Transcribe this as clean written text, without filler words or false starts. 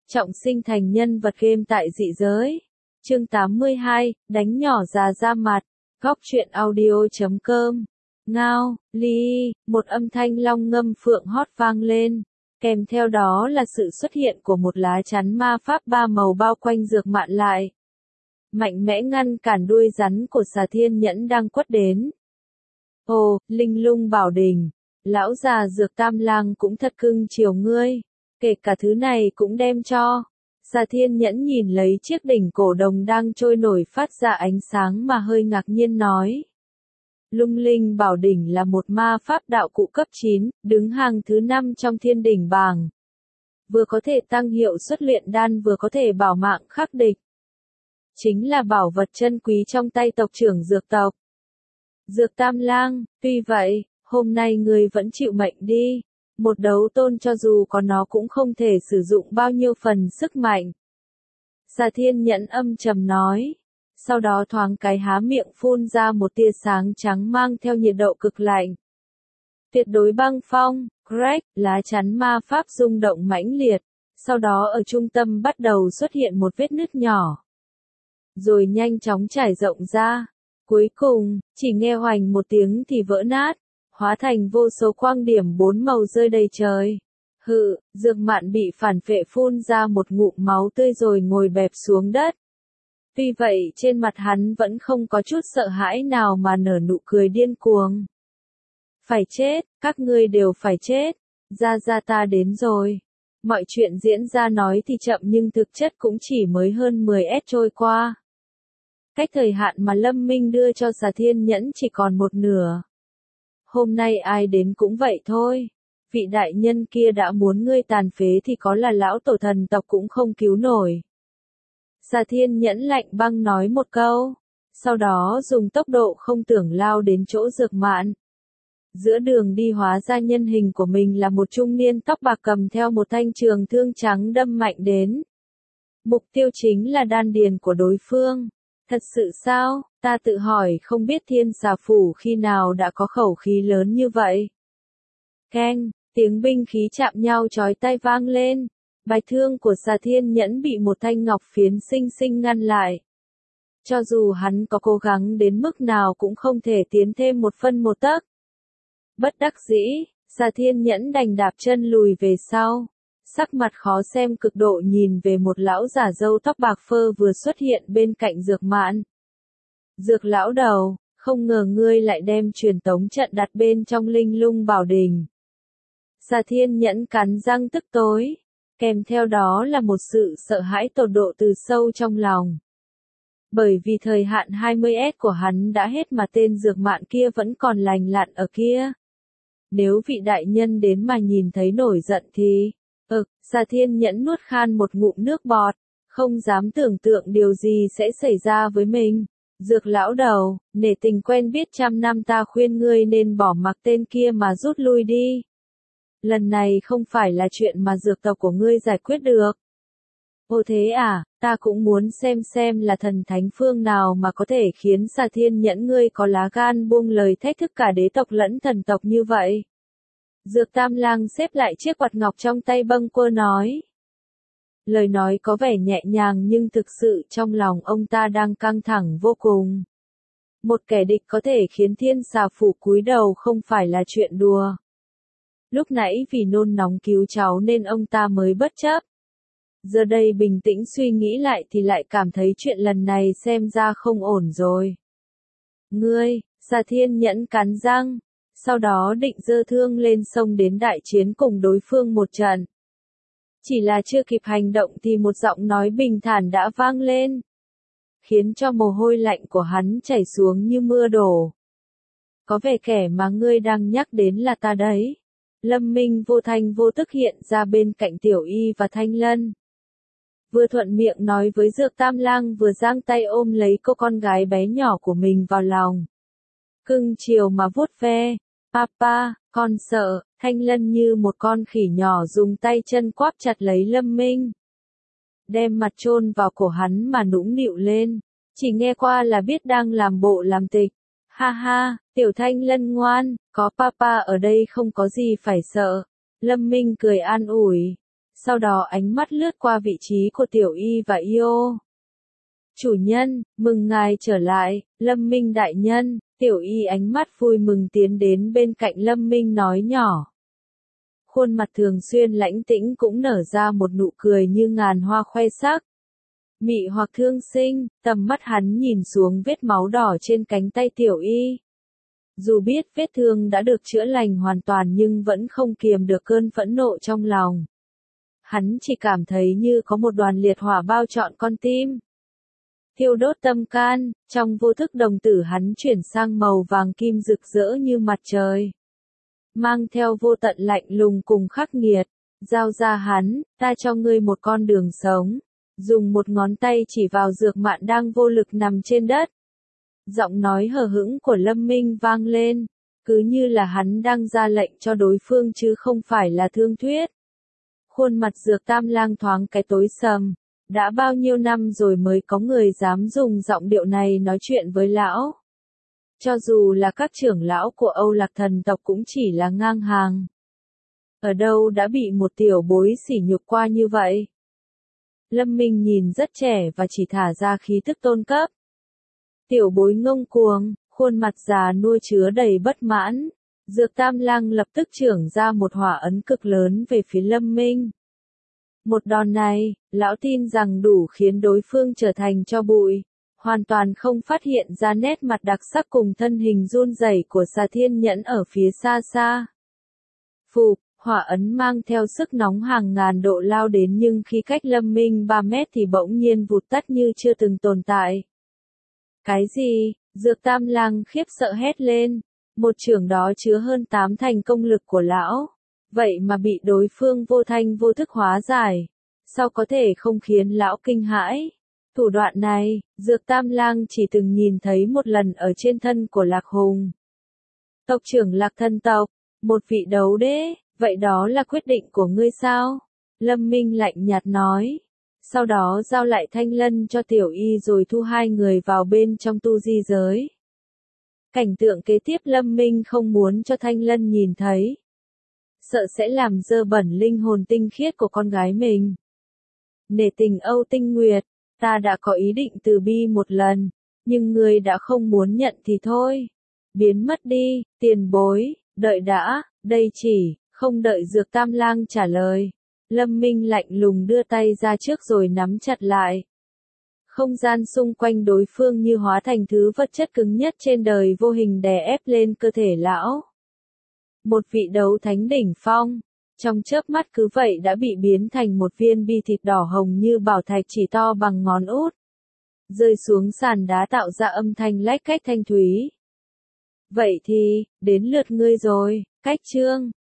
trọng sinh thành nhân vật game tại dị giới. Chương 82, đánh nhỏ già ra mặt. Góc truyện audio.com. Ngao, ly, một âm thanh long ngâm phượng hót vang lên. Kèm theo đó là sự xuất hiện của một lá chắn ma pháp ba màu bao quanh Dược Mạn lại. Mạnh mẽ ngăn cản đuôi rắn của Xà Thiên Nhẫn đang quất đến. Ồ, Linh Lung Bảo Đình, lão già Dược Tam Lang cũng thật cưng chiều ngươi, kể cả thứ này cũng đem cho. Xà Thiên Nhẫn nhìn lấy chiếc đỉnh cổ đồng đang trôi nổi phát ra ánh sáng mà hơi ngạc nhiên nói. Lung Linh Bảo Đỉnh là một ma pháp đạo cụ cấp 9, đứng hàng thứ 5 trong thiên đỉnh bảng. Vừa có thể tăng hiệu suất luyện đan vừa có thể bảo mạng khắc địch. Chính là bảo vật chân quý trong tay tộc trưởng Dược tộc. Dược Tam Lang, tuy vậy, hôm nay ngươi vẫn chịu mệnh đi. Một đấu tôn cho dù có nó cũng không thể sử dụng bao nhiêu phần sức mạnh. Xà Thiên Nhẫn âm trầm nói. Sau đó thoáng cái há miệng phun ra một tia sáng trắng mang theo nhiệt độ cực lạnh. Tuyệt đối băng phong, crack, lá chắn ma pháp rung động mãnh liệt. Sau đó ở trung tâm bắt đầu xuất hiện một vết nứt nhỏ. Rồi nhanh chóng trải rộng ra. Cuối cùng, chỉ nghe hoành một tiếng thì vỡ nát. Hóa thành vô số quang điểm 4 màu rơi đầy trời. Hự, Dược Mạn bị phản phệ phun ra một ngụm máu tươi rồi ngồi bẹp xuống đất. Tuy vậy trên mặt hắn vẫn không có chút sợ hãi nào mà nở nụ cười điên cuồng. Phải chết, các ngươi đều phải chết. Ra ta đến rồi. Mọi chuyện diễn ra nói thì chậm nhưng thực chất cũng chỉ mới hơn 10S trôi qua. Cách thời hạn mà Lâm Minh đưa cho Xà Thiên Nhẫn chỉ còn một nửa. Hôm nay ai đến cũng vậy thôi. Vị đại nhân kia đã muốn ngươi tàn phế thì có là lão tổ thần tộc cũng không cứu nổi. Xà Thiên Nhẫn lạnh băng nói một câu. Sau đó dùng tốc độ không tưởng lao đến chỗ Dược Mạn. Giữa đường đi hóa ra nhân hình của mình là một trung niên tóc bạc cầm theo một thanh trường thương trắng đâm mạnh đến. Mục tiêu chính là đan điền của đối phương. Thật sự sao? Ta tự hỏi không biết Thiên Xà Phủ khi nào đã có khẩu khí lớn như vậy. Keng, tiếng binh khí chạm nhau chói tai vang lên. Bài thương của Xà Thiên Nhẫn bị một thanh ngọc phiến xinh xinh ngăn lại. Cho dù hắn có cố gắng đến mức nào cũng không thể tiến thêm một phân một tấc. Bất đắc dĩ, Xà Thiên Nhẫn đành đạp chân lùi về sau. Sắc mặt khó xem cực độ nhìn về một lão giả râu tóc bạc phơ vừa xuất hiện bên cạnh Dược Mạn. Dược lão đầu, không ngờ ngươi lại đem truyền tống trận đặt bên trong Linh Lung Bảo Đình. Xà Thiên Nhẫn cắn răng tức tối, kèm theo đó là một sự sợ hãi tột độ từ sâu trong lòng. Bởi vì thời hạn 20S của hắn đã hết mà tên Dược Mạn kia vẫn còn lành lặn ở kia. Nếu vị đại nhân đến mà nhìn thấy nổi giận thì... Xà Thiên Nhẫn nuốt khan một ngụm nước bọt, không dám tưởng tượng điều gì sẽ xảy ra với mình. Dược lão đầu, nể tình quen biết trăm năm ta khuyên ngươi nên bỏ mặc tên kia mà rút lui đi. Lần này không phải là chuyện mà dược tộc của ngươi giải quyết được. Ồ thế à, ta cũng muốn xem là thần thánh phương nào mà có thể khiến Xà Thiên Nhẫn ngươi có lá gan buông lời thách thức cả đế tộc lẫn thần tộc như vậy. Dược Tam Lang xếp lại chiếc quạt ngọc trong tay bâng quơ nói. Lời nói có vẻ nhẹ nhàng nhưng thực sự trong lòng ông ta đang căng thẳng vô cùng. Một kẻ địch có thể khiến Thiên Xà Phủ cúi đầu không phải là chuyện đùa. Lúc nãy vì nôn nóng cứu cháu nên ông ta mới bất chấp. Giờ đây bình tĩnh suy nghĩ lại thì lại cảm thấy chuyện lần này xem ra không ổn rồi. Ngươi, Xà Thiên Nhẫn cắn răng. Sau đó định giơ thương lên sông đến đại chiến cùng đối phương một trận. Chỉ là chưa kịp hành động thì một giọng nói bình thản đã vang lên. Khiến cho mồ hôi lạnh của hắn chảy xuống như mưa đổ. Có vẻ kẻ mà ngươi đang nhắc đến là ta đấy. Lâm Minh vô thanh vô tức hiện ra bên cạnh Tiểu Y và Thanh Lân. Vừa thuận miệng nói với Dược Tam Lang vừa giang tay ôm lấy cô con gái bé nhỏ của mình vào lòng. Cưng chiều mà vuốt ve. Papa, con sợ, Thanh Lân như một con khỉ nhỏ dùng tay chân quáp chặt lấy Lâm Minh. Đem mặt chôn vào cổ hắn mà nũng nịu lên. Chỉ nghe qua là biết đang làm bộ làm tịch. Ha ha, tiểu Thanh Lân ngoan, có papa ở đây không có gì phải sợ. Lâm Minh cười an ủi. Sau đó ánh mắt lướt qua vị trí của Tiểu Y và Io. Chủ nhân, mừng ngài trở lại, Lâm Minh đại nhân. Tiểu Y ánh mắt vui mừng tiến đến bên cạnh Lâm Minh nói nhỏ. Khuôn mặt thường xuyên lãnh tĩnh cũng nở ra một nụ cười như ngàn hoa khoe sắc. Mị hoặc thương sinh, tầm mắt hắn nhìn xuống vết máu đỏ trên cánh tay Tiểu Y. Dù biết vết thương đã được chữa lành hoàn toàn nhưng vẫn không kiềm được cơn phẫn nộ trong lòng. Hắn chỉ cảm thấy như có một đoàn liệt hỏa bao trọn con tim. Thiêu đốt tâm can, trong vô thức đồng tử hắn chuyển sang màu vàng kim rực rỡ như mặt trời. Mang theo vô tận lạnh lùng cùng khắc nghiệt, giao ra hắn, ta cho ngươi một con đường sống. Dùng một ngón tay chỉ vào Dược Mạn đang vô lực nằm trên đất. Giọng nói hờ hững của Lâm Minh vang lên, cứ như là hắn đang ra lệnh cho đối phương chứ không phải là thương thuyết. Khuôn mặt Dược Tam Lang thoáng cái tối sầm, đã bao nhiêu năm rồi mới có người dám dùng giọng điệu này nói chuyện với lão. Cho dù là các trưởng lão của Âu Lạc thần tộc cũng chỉ là ngang hàng. Ở đâu đã bị một tiểu bối sỉ nhục qua như vậy? Lâm Minh nhìn rất trẻ và chỉ thả ra khí tức tôn cấp. Tiểu bối ngông cuồng, khuôn mặt già nuôi chứa đầy bất mãn. Dược Tam Lang lập tức trưởng ra một hỏa ấn cực lớn về phía Lâm Minh. Một đòn này, lão tin rằng đủ khiến đối phương trở thành tro bụi, hoàn toàn không phát hiện ra nét mặt đặc sắc cùng thân hình run rẩy của Xà Thiên Nhẫn ở phía xa xa. Phụp, hỏa ấn mang theo sức nóng hàng ngàn độ lao đến nhưng khi cách Lâm Minh 3 mét thì bỗng nhiên vụt tắt như chưa từng tồn tại. Cái gì? Dược Tam Lang khiếp sợ hét lên. Một chưởng đó chứa hơn 8 thành công lực của lão. Vậy mà bị đối phương vô thanh vô thức hóa giải. Sao có thể không khiến lão kinh hãi? Thủ đoạn này, Dược Tam Lang chỉ từng nhìn thấy một lần ở trên thân của Lạc Hùng. Tộc trưởng Lạc Thần tộc, một vị đấu đế, vậy đó là quyết định của ngươi sao? Lâm Minh lạnh nhạt nói. Sau đó giao lại thanh lân cho Tiểu Y rồi thu hai người vào bên trong tu di giới. Cảnh tượng kế tiếp Lâm Minh không muốn cho thanh lân nhìn thấy. Sợ sẽ làm dơ bẩn linh hồn tinh khiết của con gái mình. Nể tình Âu Tinh Nguyệt, ta đã có ý định từ bi một lần, nhưng ngươi đã không muốn nhận thì thôi. Biến mất đi, tiền bối, đợi đã, đây chỉ, không đợi Dược Tam Lang trả lời. Lâm Minh lạnh lùng đưa tay ra trước rồi nắm chặt lại. Không gian xung quanh đối phương như hóa thành thứ vật chất cứng nhất trên đời vô hình đè ép lên cơ thể lão. Một vị đấu thánh đỉnh phong, trong chớp mắt cứ vậy đã bị biến thành một viên bi thịt đỏ hồng như bảo thạch chỉ to bằng ngón út. Rơi xuống sàn đá tạo ra âm thanh lách cách thanh thúy. Vậy thì, đến lượt ngươi rồi, cách chương.